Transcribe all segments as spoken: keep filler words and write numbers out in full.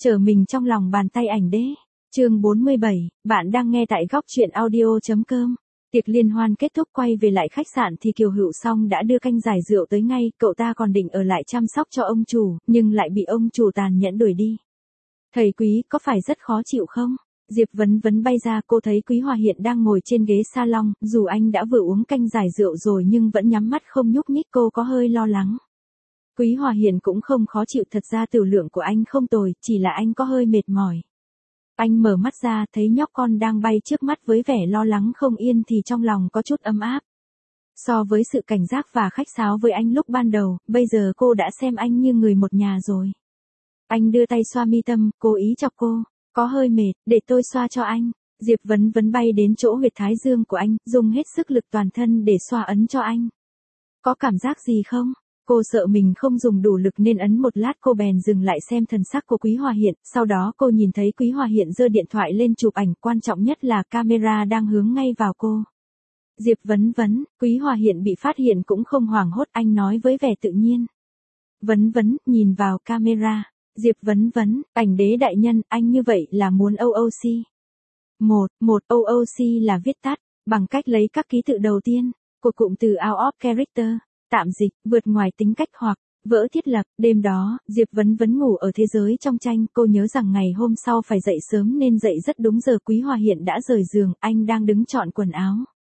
Trở mình trong lòng bàn tay ảnh đế. Chương bốn mươi bảy, bạn đang nghe tại góc truyện audio.com. Tiệc liên hoan kết thúc, quay về lại khách sạn thì Kiều Hữu Song đã đưa canh giải rượu tới ngay, cậu ta còn định ở lại chăm sóc cho ông chủ, nhưng lại bị ông chủ tàn nhẫn đuổi đi. Thầy Quý, có phải rất khó chịu không? Diệp Vấn Vấn bay ra, cô thấy Quý Hòa Hiện đang ngồi trên ghế salon, dù anh đã vừa uống canh giải rượu rồi nhưng vẫn nhắm mắt không nhúc nhích, cô có hơi lo lắng. Quý Hòa Hiện cũng không khó chịu, thật ra tiểu lượng của anh không tồi, chỉ là anh có hơi mệt mỏi. Anh mở mắt ra, thấy nhóc con đang bay trước mắt với vẻ lo lắng không yên thì trong lòng có chút ấm áp. So với sự cảnh giác và khách sáo với anh lúc ban đầu, bây giờ cô đã xem anh như người một nhà rồi. Anh đưa tay xoa mi tâm, cố ý chọc cô. Có hơi mệt, để tôi xoa cho anh. Diệp Vấn Vấn bay đến chỗ huyệt thái dương của anh, dùng hết sức lực toàn thân để xoa ấn cho anh. Có cảm giác gì không? Cô sợ mình không dùng đủ lực nên ấn một lát, cô bèn dừng lại xem thần sắc của Quý Hòa Hiện, sau đó cô nhìn thấy Quý Hòa Hiện giơ điện thoại lên chụp ảnh, quan trọng nhất là camera đang hướng ngay vào cô. Diệp Vấn Vấn, Quý Hòa Hiện bị phát hiện cũng không hoảng hốt, anh nói với vẻ tự nhiên. Vấn Vấn, nhìn vào camera. Diệp Vấn Vấn, ảnh đế đại nhân, anh như vậy là muốn o o xê. Một, một, o o xê là viết tắt, bằng cách lấy các ký tự đầu tiên, của cụm từ out of character. Tạm dịch, vượt ngoài tính cách hoặc vỡ thiết lập. Đêm đó, Diệp Vấn Vấn ngủ ở thế giới trong tranh, cô nhớ rằng ngày hôm sau phải dậy sớm nên dậy rất đúng giờ. Quý Hòa Hiện đã rời giường, anh đang đứng chọn quần áo.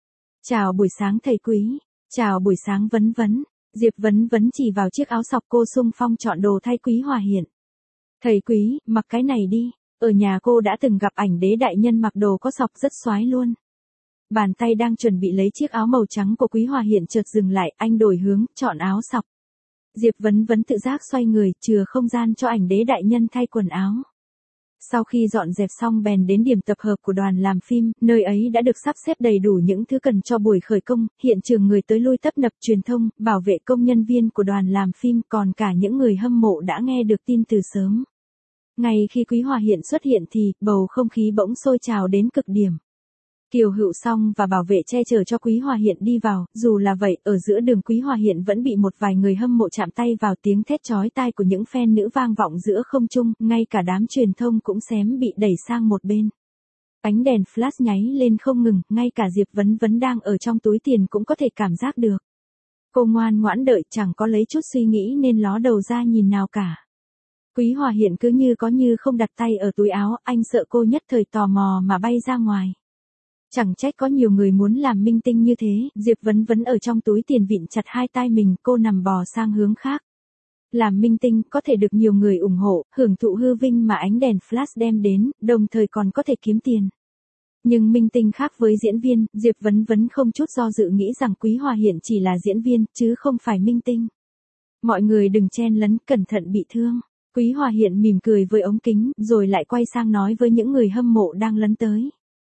Chào buổi sáng thầy Quý. Chào buổi sáng Vấn Vấn. Diệp Vấn Vấn chỉ vào chiếc áo sọc, cô xung phong chọn đồ thay Quý Hòa Hiện. Thầy Quý, mặc cái này đi. Ở nhà cô đã từng gặp ảnh đế đại nhân mặc đồ có sọc rất xoái luôn. Bàn tay đang chuẩn bị lấy chiếc áo màu trắng của Quý Hòa Hiện chợt dừng lại, anh đổi hướng, chọn áo sọc. Diệp Vấn Vấn tự giác xoay người, chừa không gian cho ảnh đế đại nhân thay quần áo. Sau khi dọn dẹp xong bèn đến điểm tập hợp của đoàn làm phim, nơi ấy đã được sắp xếp đầy đủ những thứ cần cho buổi khởi công, hiện trường người tới lui tấp nập, truyền thông, bảo vệ, công nhân viên của đoàn làm phim, còn cả những người hâm mộ đã nghe được tin từ sớm. Ngay khi Quý Hòa Hiện xuất hiện thì, bầu không khí bỗng sôi trào đến cực điểm. Kiều Hữu Song và bảo vệ che chở cho Quý Hòa Hiện đi vào, dù là vậy, ở giữa đường Quý Hòa Hiện vẫn bị một vài người hâm mộ chạm tay vào, tiếng thét chói tai của những fan nữ vang vọng giữa không trung, ngay cả đám truyền thông cũng xém bị đẩy sang một bên. Ánh đèn flash nháy lên không ngừng, ngay cả Diệp Vấn Vấn đang ở trong túi tiền cũng có thể cảm giác được. Cô ngoan ngoãn đợi, chẳng có lấy chút suy nghĩ nên ló đầu ra nhìn nào cả. Quý Hòa Hiện cứ như có như không đặt tay ở túi áo, anh sợ cô nhất thời tò mò mà bay ra ngoài. Chẳng trách có nhiều người muốn làm minh tinh như thế. Diệp Vấn Vấn ở trong túi tiền vịn chặt hai tay mình, cô nằm bò sang hướng khác. Làm minh tinh có thể được nhiều người ủng hộ, hưởng thụ hư vinh mà ánh đèn flash đem đến, đồng thời còn có thể kiếm tiền. Nhưng minh tinh khác với diễn viên, Diệp Vấn Vấn không chút do dự nghĩ rằng Quý Hòa Hiện chỉ là diễn viên, chứ không phải minh tinh. Mọi người đừng chen lấn, cẩn thận bị thương. Quý Hòa Hiện mỉm cười với ống kính, rồi lại quay sang nói với những người hâm mộ đang lấn tới.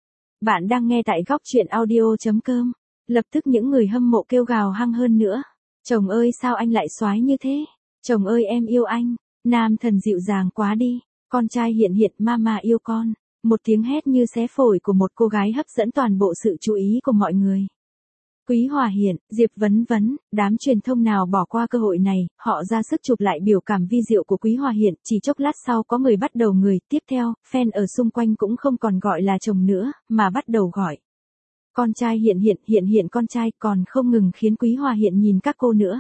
Bạn đang nghe tại góc truyện audio.com. Lập tức những người hâm mộ kêu gào hăng hơn nữa. Chồng ơi sao anh lại xoái như thế? Chồng ơi em yêu anh. Nam thần dịu dàng quá đi. Con trai Hiện Hiện, mama yêu con. Một tiếng hét như xé phổi của một cô gái hấp dẫn toàn bộ sự chú ý của mọi người. Quý Hòa Hiện, Diệp Vấn Vấn, đám truyền thông nào bỏ qua cơ hội này, họ ra sức chụp lại biểu cảm vi diệu của Quý Hòa Hiện, chỉ chốc lát sau có người bắt đầu người, tiếp theo, fan ở xung quanh cũng không còn gọi là chồng nữa, mà bắt đầu gọi. Con trai Hiện Hiện, Hiện Hiện con trai, còn không ngừng khiến Quý Hòa Hiện nhìn các cô nữa.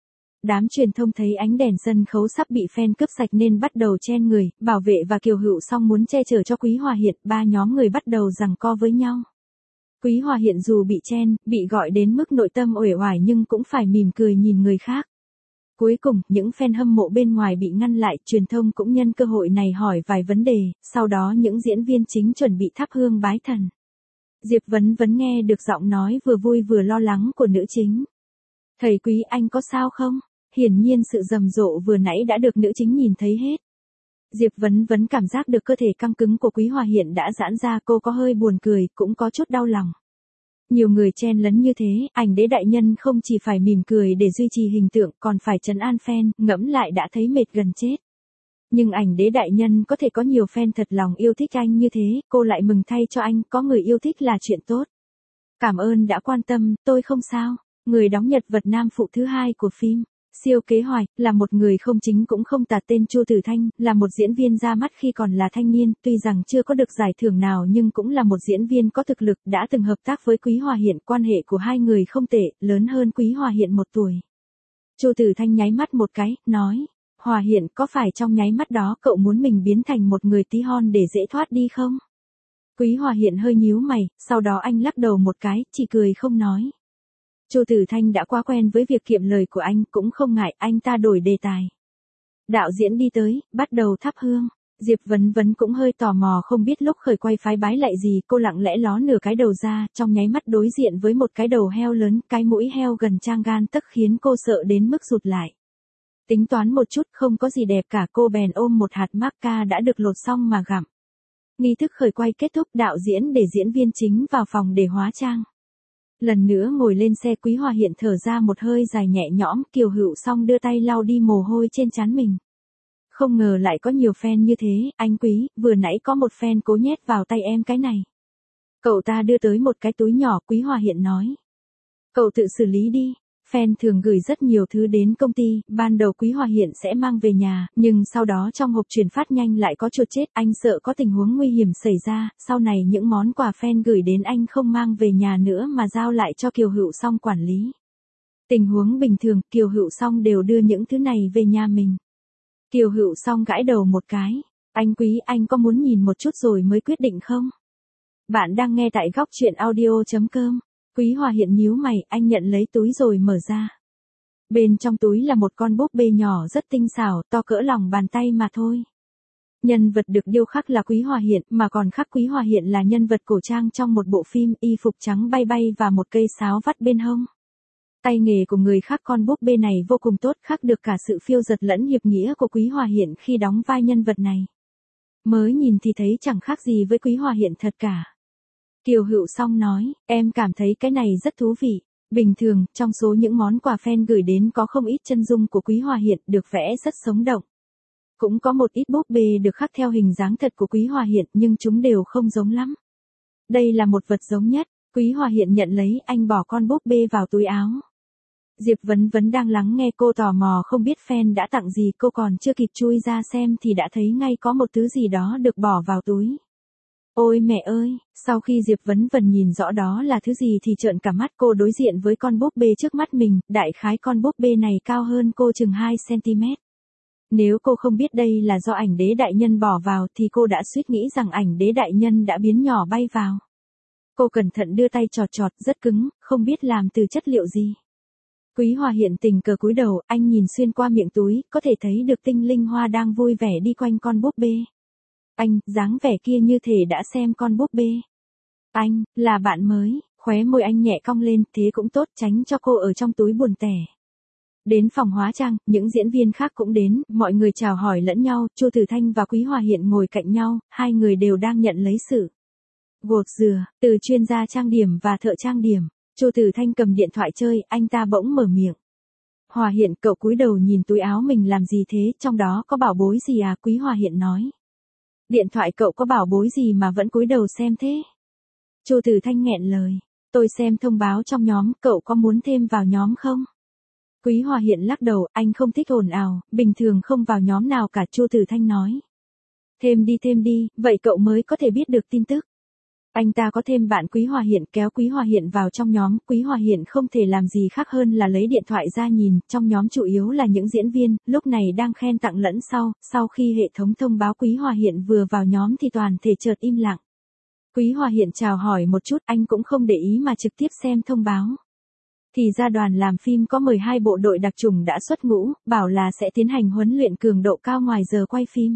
Đám truyền thông thấy ánh đèn sân khấu sắp bị fan cướp sạch nên bắt đầu chen người, bảo vệ và Kiều Hữu Song muốn che chở cho Quý Hòa Hiện, ba nhóm người bắt đầu giằng co với nhau. Quý Hòa Hiện dù bị chen, bị gọi đến mức nội tâm uể oải nhưng cũng phải mỉm cười nhìn người khác. Cuối cùng, những fan hâm mộ bên ngoài bị ngăn lại, truyền thông cũng nhân cơ hội này hỏi vài vấn đề, sau đó những diễn viên chính chuẩn bị thắp hương bái thần. Diệp Vấn Vấn nghe được giọng nói vừa vui vừa lo lắng của nữ chính. Thầy Quý anh có sao không? Hiển nhiên sự rầm rộ vừa nãy đã được nữ chính nhìn thấy hết. Diệp Vấn Vấn cảm giác được cơ thể căng cứng của Quý Hòa Hiện đã giãn ra, cô có hơi buồn cười, cũng có chút đau lòng. Nhiều người chen lấn như thế, ảnh đế đại nhân không chỉ phải mỉm cười để duy trì hình tượng, còn phải trấn an fan, ngẫm lại đã thấy mệt gần chết. Nhưng ảnh đế đại nhân có thể có nhiều fan thật lòng yêu thích anh như thế, cô lại mừng thay cho anh, có người yêu thích là chuyện tốt. Cảm ơn đã quan tâm, tôi không sao. Người đóng nhân vật nam phụ thứ hai của phim. Siêu kế hoạch, là một người không chính cũng không tà tên Chu Tử Thanh, là một diễn viên ra mắt khi còn là thanh niên, tuy rằng chưa có được giải thưởng nào nhưng cũng là một diễn viên có thực lực, đã từng hợp tác với Quý Hòa Hiện, quan hệ của hai người không tệ, lớn hơn Quý Hòa Hiện một tuổi. Chu Tử Thanh nháy mắt một cái, nói, Hòa Hiện, có phải trong nháy mắt đó cậu muốn mình biến thành một người tí hon để dễ thoát đi không? Quý Hòa Hiện hơi nhíu mày, sau đó anh lắc đầu một cái, chỉ cười không nói. Chu Tử Thanh đã quá quen với việc kiệm lời của anh, cũng không ngại, anh ta đổi đề tài. Đạo diễn đi tới, bắt đầu thắp hương. Diệp Vấn Vấn cũng hơi tò mò không biết lúc khởi quay phái bái lại gì, cô lặng lẽ ló nửa cái đầu ra, trong nháy mắt đối diện với một cái đầu heo lớn, cái mũi heo gần trang gan tấc khiến cô sợ đến mức rụt lại. Tính toán một chút không có gì đẹp cả, cô bèn ôm một hạt macca đã được lột xong mà gặm. Nghi thức khởi quay kết thúc, đạo diễn để diễn viên chính vào phòng để hóa trang. Lần nữa ngồi lên xe, Quý Hòa Hiện thở ra một hơi dài nhẹ nhõm, Kiều Hữu Song đưa tay lau đi mồ hôi trên trán mình. Không ngờ lại có nhiều fan như thế, anh Quý, vừa nãy có một fan cố nhét vào tay em cái này. Cậu ta đưa tới một cái túi nhỏ, Quý Hòa Hiện nói. Cậu tự xử lý đi. Fan thường gửi rất nhiều thứ đến công ty, ban đầu Quý Hòa Hiện sẽ mang về nhà, nhưng sau đó trong hộp chuyển phát nhanh lại có chuột chết, anh sợ có tình huống nguy hiểm xảy ra, sau này những món quà fan gửi đến anh không mang về nhà nữa mà giao lại cho Kiều Hữu Song quản lý. Tình huống bình thường, Kiều Hữu Song đều đưa những thứ này về nhà mình. Kiều Hữu Song gãi đầu một cái, anh Quý, anh có muốn nhìn một chút rồi mới quyết định không? Bạn đang nghe tại góc truyện audio chấm com. Quý Hòa Hiện nhíu mày, anh nhận lấy túi rồi mở ra. Bên trong túi là một con búp bê nhỏ rất tinh xảo, to cỡ lòng bàn tay mà thôi. Nhân vật được điêu khắc là Quý Hòa Hiện, mà còn khắc Quý Hòa Hiện là nhân vật cổ trang trong một bộ phim, y phục trắng bay bay và một cây sáo vắt bên hông. Tay nghề của người khắc con búp bê này vô cùng tốt, khắc được cả sự phiêu dật lẫn hiệp nghĩa của Quý Hòa Hiện khi đóng vai nhân vật này. Mới nhìn thì thấy chẳng khác gì với Quý Hòa Hiện thật cả. Kiều Hữu Song nói, em cảm thấy cái này rất thú vị. Bình thường, trong số những món quà fan gửi đến có không ít chân dung của Quý Hòa Hiện được vẽ rất sống động. Cũng có một ít búp bê được khắc theo hình dáng thật của Quý Hòa Hiện nhưng chúng đều không giống lắm. Đây là một vật giống nhất, Quý Hòa Hiện nhận lấy, anh bỏ con búp bê vào túi áo. Diệp Vấn Vấn đang lắng nghe, cô tò mò không biết fan đã tặng gì, cô còn chưa kịp chui ra xem thì đã thấy ngay có một thứ gì đó được bỏ vào túi. Ôi mẹ ơi, sau khi Diệp Vấn Vân nhìn rõ đó là thứ gì thì trợn cả mắt, cô đối diện với con búp bê trước mắt mình, đại khái con búp bê này cao hơn cô chừng hai xăng-ti-mét. Nếu cô không biết đây là do ảnh đế đại nhân bỏ vào thì cô đã suýt nghĩ rằng ảnh đế đại nhân đã biến nhỏ bay vào. Cô cẩn thận đưa tay chọt chọt, rất cứng, không biết làm từ chất liệu gì. Quý Hòa Hiện tình cờ cúi đầu, anh nhìn xuyên qua miệng túi, có thể thấy được tinh linh hoa đang vui vẻ đi quanh con búp bê. Anh, dáng vẻ kia như thể đã xem con búp bê. Anh, là bạn mới, khóe môi anh nhẹ cong lên, thế cũng tốt, tránh cho cô ở trong túi buồn tẻ. Đến phòng hóa trang, những diễn viên khác cũng đến, mọi người chào hỏi lẫn nhau, Chu Tử Thanh và Quý Hòa Hiện ngồi cạnh nhau, hai người đều đang nhận lấy sự gột rửa từ chuyên gia trang điểm và thợ trang điểm. Chu Tử Thanh cầm điện thoại chơi, anh ta bỗng mở miệng. Hòa Hiện, cậu cúi đầu nhìn túi áo mình làm gì thế, trong đó có bảo bối gì à? Quý Hòa Hiện nói. Điện thoại cậu có bảo bối gì mà vẫn cúi đầu xem thế? Chu Tử Thanh nghẹn lời. Tôi xem thông báo trong nhóm, cậu có muốn thêm vào nhóm không? Quý Hòa Hiện lắc đầu, anh không thích ồn ào, bình thường không vào nhóm nào cả. Chu Tử Thanh nói. Thêm đi thêm đi, vậy cậu mới có thể biết được tin tức. Anh ta có thêm bạn Quý Hòa Hiện, kéo Quý Hòa Hiện vào trong nhóm, Quý Hòa Hiện không thể làm gì khác hơn là lấy điện thoại ra nhìn, trong nhóm chủ yếu là những diễn viên, lúc này đang khen tặng lẫn sau, sau khi hệ thống thông báo Quý Hòa Hiện vừa vào nhóm thì toàn thể chợt im lặng. Quý Hòa Hiện chào hỏi một chút, anh cũng không để ý mà trực tiếp xem thông báo. Thì ra đoàn làm phim có mười hai bộ đội đặc chủng đã xuất ngũ, bảo là sẽ tiến hành huấn luyện cường độ cao ngoài giờ quay phim.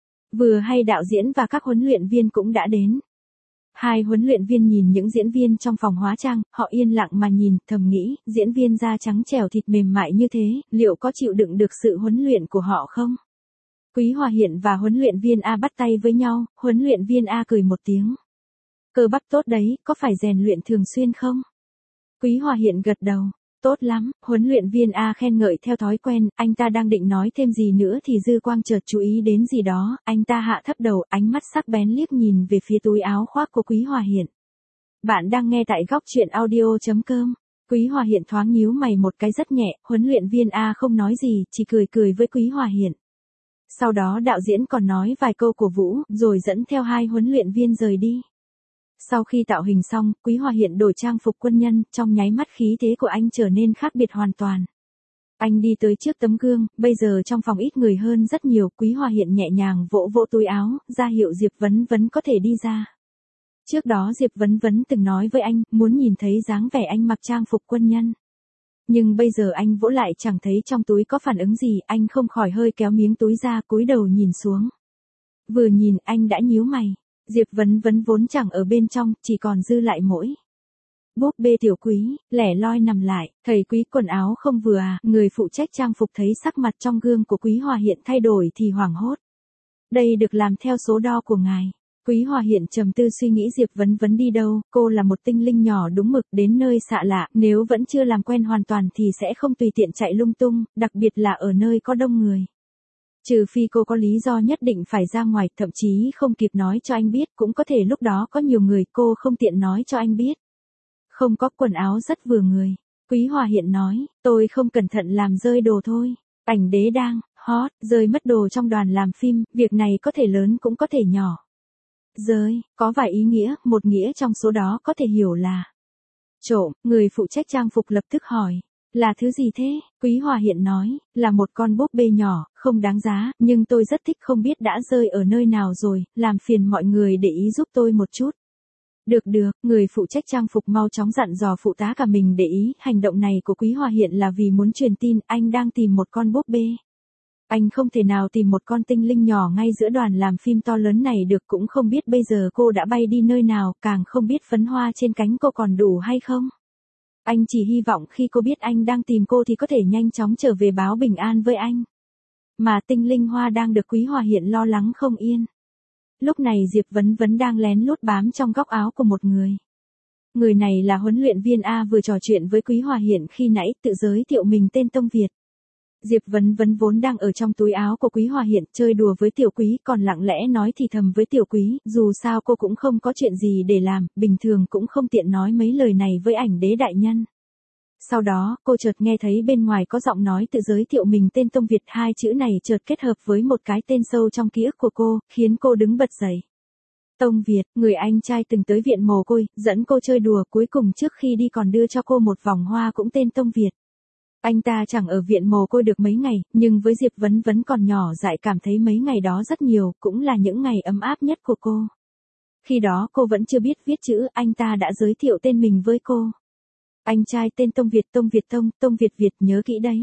Vừa hay đạo diễn và các huấn luyện viên cũng đã đến. Hai huấn luyện viên nhìn những diễn viên trong phòng hóa trang, họ yên lặng mà nhìn, thầm nghĩ, diễn viên da trắng trẻo thịt mềm mại như thế, liệu có chịu đựng được sự huấn luyện của họ không? Quý Hòa Hiện và huấn luyện viên A bắt tay với nhau, huấn luyện viên A cười một tiếng. Cơ bắp tốt đấy, có phải rèn luyện thường xuyên không? Quý Hòa Hiện gật đầu. Tốt lắm, huấn luyện viên A khen ngợi theo thói quen, anh ta đang định nói thêm gì nữa thì Dư Quang chợt chú ý đến gì đó, anh ta hạ thấp đầu, ánh mắt sắc bén liếc nhìn về phía túi áo khoác của Quý Hòa Hiện. Bạn đang nghe tại góc truyện audio chấm com. Quý Hòa Hiện thoáng nhíu mày một cái rất nhẹ, huấn luyện viên A không nói gì, chỉ cười cười với Quý Hòa Hiện. Sau đó đạo diễn còn nói vài câu cổ vũ, rồi dẫn theo hai huấn luyện viên rời đi. Sau khi tạo hình xong, Quý Hòa Hiện đổi trang phục quân nhân, trong nháy mắt khí thế của anh trở nên khác biệt hoàn toàn. Anh đi tới trước tấm gương, bây giờ trong phòng ít người hơn rất nhiều, Quý Hòa Hiện nhẹ nhàng vỗ vỗ túi áo, ra hiệu Diệp Vấn Vấn có thể đi ra. Trước đó Diệp Vấn Vấn từng nói với anh, muốn nhìn thấy dáng vẻ anh mặc trang phục quân nhân. Nhưng bây giờ anh vỗ lại chẳng thấy trong túi có phản ứng gì, anh không khỏi hơi kéo miếng túi ra, cúi đầu nhìn xuống. Vừa nhìn anh đã nhíu mày, Diệp Vấn Vấn vốn chẳng ở bên trong, chỉ còn dư lại mỗi búp bê Tiểu Quý, lẻ loi nằm lại, thầy Quý quần áo không vừa à, người phụ trách trang phục thấy sắc mặt trong gương của Quý Hòa Hiện thay đổi thì hoảng hốt. Đây được làm theo số đo của ngài. Quý Hòa Hiện trầm tư suy nghĩ Diệp Vấn Vấn đi đâu, cô là một tinh linh nhỏ đúng mực đến nơi xạ lạ, nếu vẫn chưa làm quen hoàn toàn thì sẽ không tùy tiện chạy lung tung, đặc biệt là ở nơi có đông người. Trừ phi cô có lý do nhất định phải ra ngoài, thậm chí không kịp nói cho anh biết, cũng có thể lúc đó có nhiều người cô không tiện nói cho anh biết. Không có quần áo rất vừa người. Quý Hòa Hiện nói, tôi không cẩn thận làm rơi đồ thôi. Ảnh đế đang hot, rơi mất đồ trong đoàn làm phim, việc này có thể lớn cũng có thể nhỏ. Rơi, có vài ý nghĩa, một nghĩa trong số đó có thể hiểu là trộm, người phụ trách trang phục lập tức hỏi. Là thứ gì thế? Quý Hòa Hiện nói, là một con búp bê nhỏ, không đáng giá, nhưng tôi rất thích không biết đã rơi ở nơi nào rồi, làm phiền mọi người để ý giúp tôi một chút. Được được, người phụ trách trang phục mau chóng dặn dò phụ tá cả mình để ý, hành động này của Quý Hòa Hiện là vì muốn truyền tin anh đang tìm một con búp bê. Anh không thể nào tìm một con tinh linh nhỏ ngay giữa đoàn làm phim to lớn này được, cũng không biết bây giờ cô đã bay đi nơi nào, càng không biết phấn hoa trên cánh cô còn đủ hay không. Anh chỉ hy vọng khi cô biết anh đang tìm cô thì có thể nhanh chóng trở về báo bình an với anh. Mà tinh linh hoa đang được Quý Hòa Hiện lo lắng không yên. Lúc này Diệp Vấn Vấn đang lén lút bám trong góc áo của một người. Người này là huấn luyện viên A vừa trò chuyện với Quý Hòa Hiện khi nãy, tự giới thiệu mình tên Tông Việt. Diệp Vấn Vấn vốn đang ở trong túi áo của Quý Hòa Hiện chơi đùa với Tiểu Quý, còn lặng lẽ nói thì thầm với Tiểu Quý, dù sao cô cũng không có chuyện gì để làm, bình thường cũng không tiện nói mấy lời này với ảnh đế đại nhân. Sau đó, cô chợt nghe thấy bên ngoài có giọng nói tự giới thiệu mình tên Tông Việt, hai chữ này chợt kết hợp với một cái tên sâu trong ký ức của cô, khiến cô đứng bật dậy. Tông Việt, người anh trai từng tới viện mồ côi, dẫn cô chơi đùa, cuối cùng trước khi đi còn đưa cho cô một vòng hoa cũng tên Tông Việt. Anh ta chẳng ở viện mồ côi được mấy ngày, nhưng với Diệp Vấn Vấn còn nhỏ dại cảm thấy mấy ngày đó rất nhiều, cũng là những ngày ấm áp nhất của cô. Khi đó cô vẫn chưa biết viết chữ, anh ta đã giới thiệu tên mình với cô. Anh trai tên Tông Việt, Tông Việt Tông, Tông Việt Việt, nhớ kỹ đấy.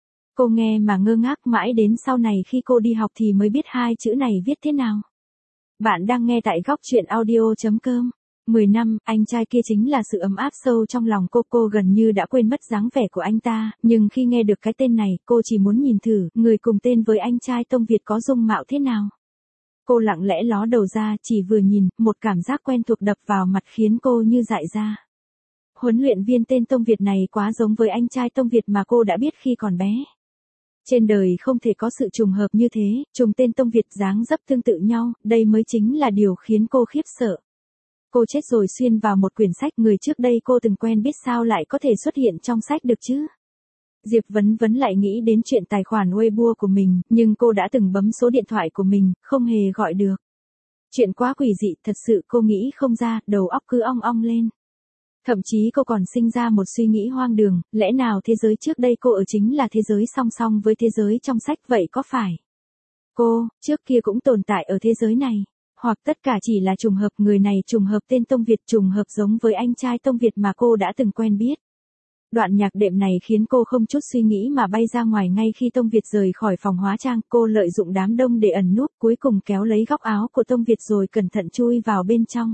Cô nghe mà ngơ ngác mãi đến sau này khi cô đi học thì mới biết hai chữ này viết thế nào. Bạn đang nghe tại góc truyện audio chấm com. mười năm, anh trai kia chính là sự ấm áp sâu trong lòng cô, cô gần như đã quên mất dáng vẻ của anh ta, nhưng khi nghe được cái tên này, cô chỉ muốn nhìn thử, người cùng tên với anh trai Tông Việt có dung mạo thế nào. Cô lặng lẽ ló đầu ra, chỉ vừa nhìn, một cảm giác quen thuộc đập vào mặt khiến cô như dại ra. Huấn luyện viên tên Tông Việt này quá giống với anh trai Tông Việt mà cô đã biết khi còn bé. Trên đời không thể có sự trùng hợp như thế, trùng tên Tông Việt dáng dấp tương tự nhau, đây mới chính là điều khiến cô khiếp sợ. Cô chết rồi xuyên vào một quyển sách, người trước đây cô từng quen biết sao lại có thể xuất hiện trong sách được chứ? Diệp Vấn Vấn lại nghĩ đến chuyện tài khoản Weibo của mình, nhưng cô đã từng bấm số điện thoại của mình, không hề gọi được. Chuyện quá quỷ dị, thật sự cô nghĩ không ra, đầu óc cứ ong ong lên. Thậm chí cô còn sinh ra một suy nghĩ hoang đường, lẽ nào thế giới trước đây cô ở chính là thế giới song song với thế giới trong sách, vậy có phải cô, trước kia cũng tồn tại ở thế giới này? Hoặc tất cả chỉ là trùng hợp, người này trùng hợp tên Tông Việt, trùng hợp giống với anh trai Tông Việt mà cô đã từng quen biết. Đoạn nhạc đệm này khiến cô không chút suy nghĩ mà bay ra ngoài ngay khi Tông Việt rời khỏi phòng hóa trang, cô lợi dụng đám đông để ẩn núp, cuối cùng kéo lấy góc áo của Tông Việt rồi cẩn thận chui vào bên trong.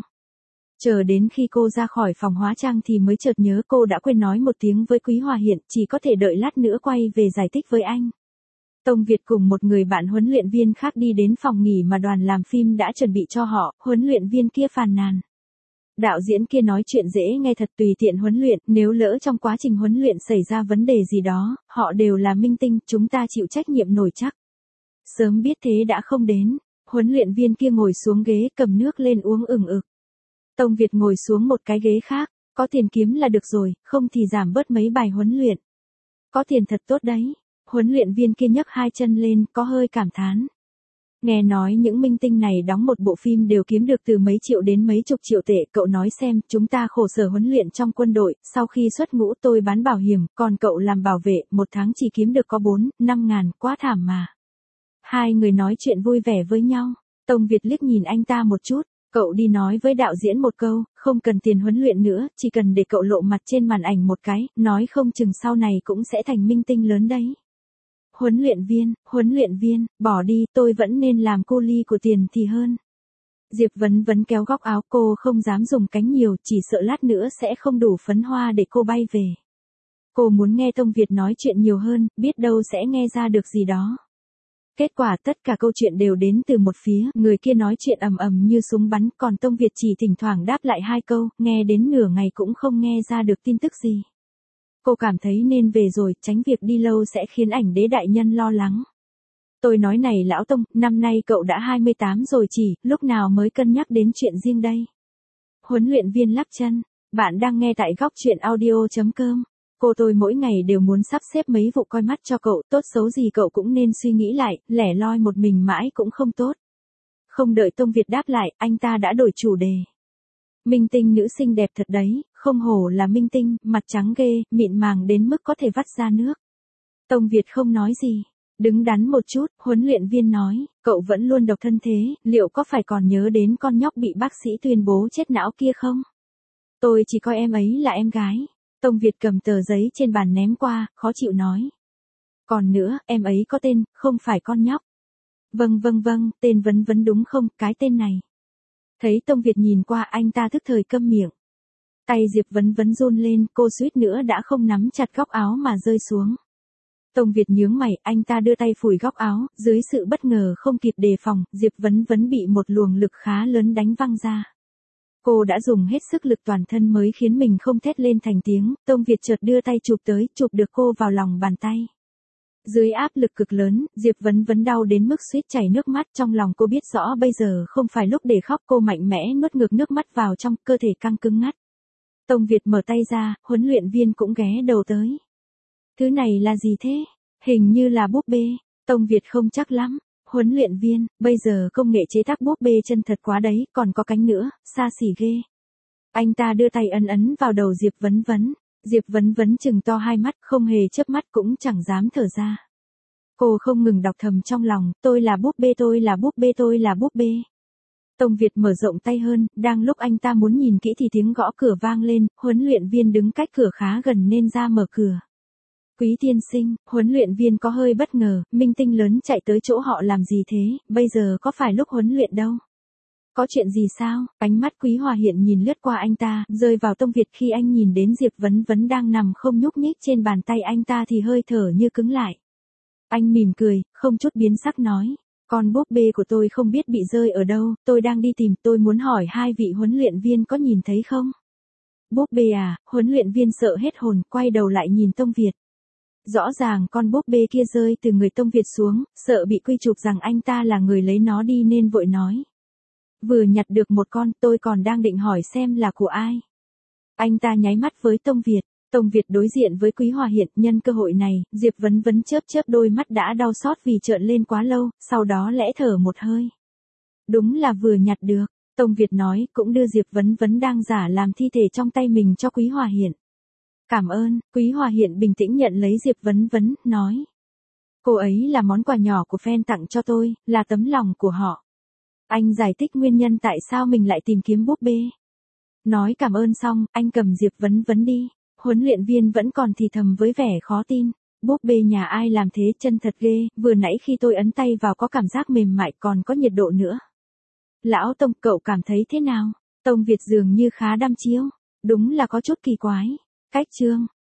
Chờ đến khi cô ra khỏi phòng hóa trang thì mới chợt nhớ cô đã quên nói một tiếng với Quý Hòa Hiện, chỉ có thể đợi lát nữa quay về giải thích với anh. Tông Việt cùng một người bạn huấn luyện viên khác đi đến phòng nghỉ mà đoàn làm phim đã chuẩn bị cho họ, huấn luyện viên kia phàn nàn. Đạo diễn kia nói chuyện dễ nghe thật, tùy tiện huấn luyện, nếu lỡ trong quá trình huấn luyện xảy ra vấn đề gì đó, họ đều là minh tinh, chúng ta chịu trách nhiệm nổi chắc. Sớm biết thế đã không đến, huấn luyện viên kia ngồi xuống ghế cầm nước lên uống ừng ực. Tông Việt ngồi xuống một cái ghế khác, Có tiền kiếm là được rồi, không thì giảm bớt mấy bài huấn luyện. Có tiền thật tốt đấy. Huấn luyện viên kia nhấc hai chân lên, có hơi cảm thán. Nghe nói những minh tinh này đóng một bộ phim đều kiếm được từ mấy triệu đến mấy chục triệu tệ. Cậu nói xem, chúng ta khổ sở huấn luyện trong quân đội, sau khi xuất ngũ tôi bán bảo hiểm, còn cậu làm bảo vệ, một tháng chỉ kiếm được có bốn, năm ngàn, quá thảm mà. Hai người nói chuyện vui vẻ với nhau. Tông Việt liếc nhìn anh ta một chút. Cậu đi nói với đạo diễn một câu, không cần tiền huấn luyện nữa, chỉ cần để cậu lộ mặt trên màn ảnh một cái, nói không chừng sau này cũng sẽ thành minh tinh lớn đấy. Huấn luyện viên, huấn luyện viên, bỏ đi, tôi vẫn nên làm cô ly của tiền thì hơn. Diệp Vấn Vấn kéo góc áo, cô không dám dùng cánh nhiều, chỉ sợ lát nữa sẽ không đủ phấn hoa để cô bay về. Cô muốn nghe Tông Việt nói chuyện nhiều hơn, biết đâu sẽ nghe ra được gì đó. Kết quả tất cả câu chuyện đều đến từ một phía, người kia nói chuyện ầm ầm như súng bắn, còn Tông Việt chỉ thỉnh thoảng đáp lại hai câu, nghe đến nửa ngày cũng không nghe ra được tin tức gì. Cô cảm thấy nên về rồi, tránh việc đi lâu sẽ khiến ảnh đế đại nhân lo lắng. Tôi nói này lão Tông, năm nay cậu đã hai mươi tám rồi chỉ, lúc nào mới cân nhắc đến chuyện riêng đây? Huấn luyện viên lắp chân, bạn đang nghe tại góc chuyện audio chấm com. Cô tôi mỗi ngày đều muốn sắp xếp mấy vụ coi mắt cho cậu, tốt xấu gì cậu cũng nên suy nghĩ lại, lẻ loi một mình mãi cũng không tốt. Không đợi Tông Việt đáp lại, anh ta đã đổi chủ đề. Minh tinh nữ xinh đẹp thật đấy, không hổ là minh tinh, mặt trắng ghê, mịn màng đến mức có thể vắt ra nước. Tông Việt không nói gì, đứng đắn một chút, huấn luyện viên nói, cậu vẫn luôn độc thân thế, liệu có phải còn nhớ đến con nhóc bị bác sĩ tuyên bố chết não kia không? Tôi chỉ coi em ấy là em gái. Tông Việt cầm tờ giấy trên bàn ném qua, khó chịu nói. Còn nữa, em ấy có tên, không phải con nhóc. Vâng vâng vâng, tên Vấn Vấn đúng không, cái tên này. Thấy Tông Việt nhìn qua, anh ta thức thời câm miệng. Tay Diệp Vấn Vấn run lên, cô suýt nữa đã không nắm chặt góc áo mà rơi xuống. Tông Việt nhướng mày, anh ta đưa tay phủi góc áo, dưới sự bất ngờ không kịp đề phòng, Diệp Vấn Vấn bị một luồng lực khá lớn đánh văng ra. Cô đã dùng hết sức lực toàn thân mới khiến mình không thét lên thành tiếng, Tông Việt chợt đưa tay chụp tới, chụp được cô vào lòng bàn tay. Dưới áp lực cực lớn, Diệp Vấn Vấn đau đến mức suýt chảy nước mắt, trong lòng cô biết rõ bây giờ không phải lúc để khóc, cô mạnh mẽ nuốt ngược nước mắt vào trong, cơ thể căng cứng ngắt. Tông Việt mở tay ra, huấn luyện viên cũng ghé đầu tới. Thứ này là gì thế? Hình như là búp bê. Tông Việt không chắc lắm. Huấn luyện viên, bây giờ công nghệ chế tác búp bê chân thật quá đấy, còn có cánh nữa, xa xỉ ghê. Anh ta đưa tay ấn ấn vào đầu Diệp Vấn Vấn. Diệp Vấn Vấn chừng to hai mắt, không hề chớp mắt cũng chẳng dám thở ra. Cô không ngừng đọc thầm trong lòng, tôi là búp bê, tôi là búp bê, tôi là búp bê. Tông Việt mở rộng tay hơn, đang lúc anh ta muốn nhìn kỹ thì tiếng gõ cửa vang lên, huấn luyện viên đứng cách cửa khá gần nên ra mở cửa. Quý tiên sinh, huấn luyện viên có hơi bất ngờ, minh tinh lớn chạy tới chỗ họ làm gì thế, bây giờ có phải lúc huấn luyện đâu. Có chuyện gì sao? Ánh mắt Quý Hòa Hiện nhìn lướt qua anh ta, rơi vào Tông Việt khi anh nhìn đến Diệp Vấn Vấn đang nằm không nhúc nhích trên bàn tay anh ta thì hơi thở như cứng lại. Anh mỉm cười, không chút biến sắc nói, con búp bê của tôi không biết bị rơi ở đâu, tôi đang đi tìm, tôi muốn hỏi hai vị huấn luyện viên có nhìn thấy không? Búp bê à? Huấn luyện viên sợ hết hồn, quay đầu lại nhìn Tông Việt. Rõ ràng con búp bê kia rơi từ người Tông Việt xuống, sợ bị quy chụp rằng anh ta là người lấy nó đi nên vội nói. Vừa nhặt được một con, tôi còn đang định hỏi xem là của ai. Anh ta nháy mắt với Tông Việt. Tông Việt đối diện với Quý Hòa Hiện, nhân cơ hội này, Diệp Vấn Vấn chớp chớp đôi mắt đã đau xót vì trợn lên quá lâu, sau đó lẽ thở một hơi. Đúng là vừa nhặt được, Tông Việt nói, cũng đưa Diệp Vấn Vấn đang giả làm thi thể trong tay mình cho Quý Hòa Hiện. Cảm ơn, Quý Hòa Hiện bình tĩnh nhận lấy Diệp Vấn Vấn, nói. Cô ấy là món quà nhỏ của fan tặng cho tôi, là tấm lòng của họ. Anh giải thích nguyên nhân tại sao mình lại tìm kiếm búp bê. Nói cảm ơn xong, anh cầm Diệp Vấn Vấn đi. Huấn luyện viên vẫn còn thì thầm với vẻ khó tin. Búp bê nhà ai làm thế, chân thật ghê, vừa nãy khi tôi ấn tay vào có cảm giác mềm mại còn có nhiệt độ nữa. Lão Tông, cậu cảm thấy thế nào? Tông Việt dường như khá đăm chiêu. Đúng là có chút kỳ quái. Cách chương.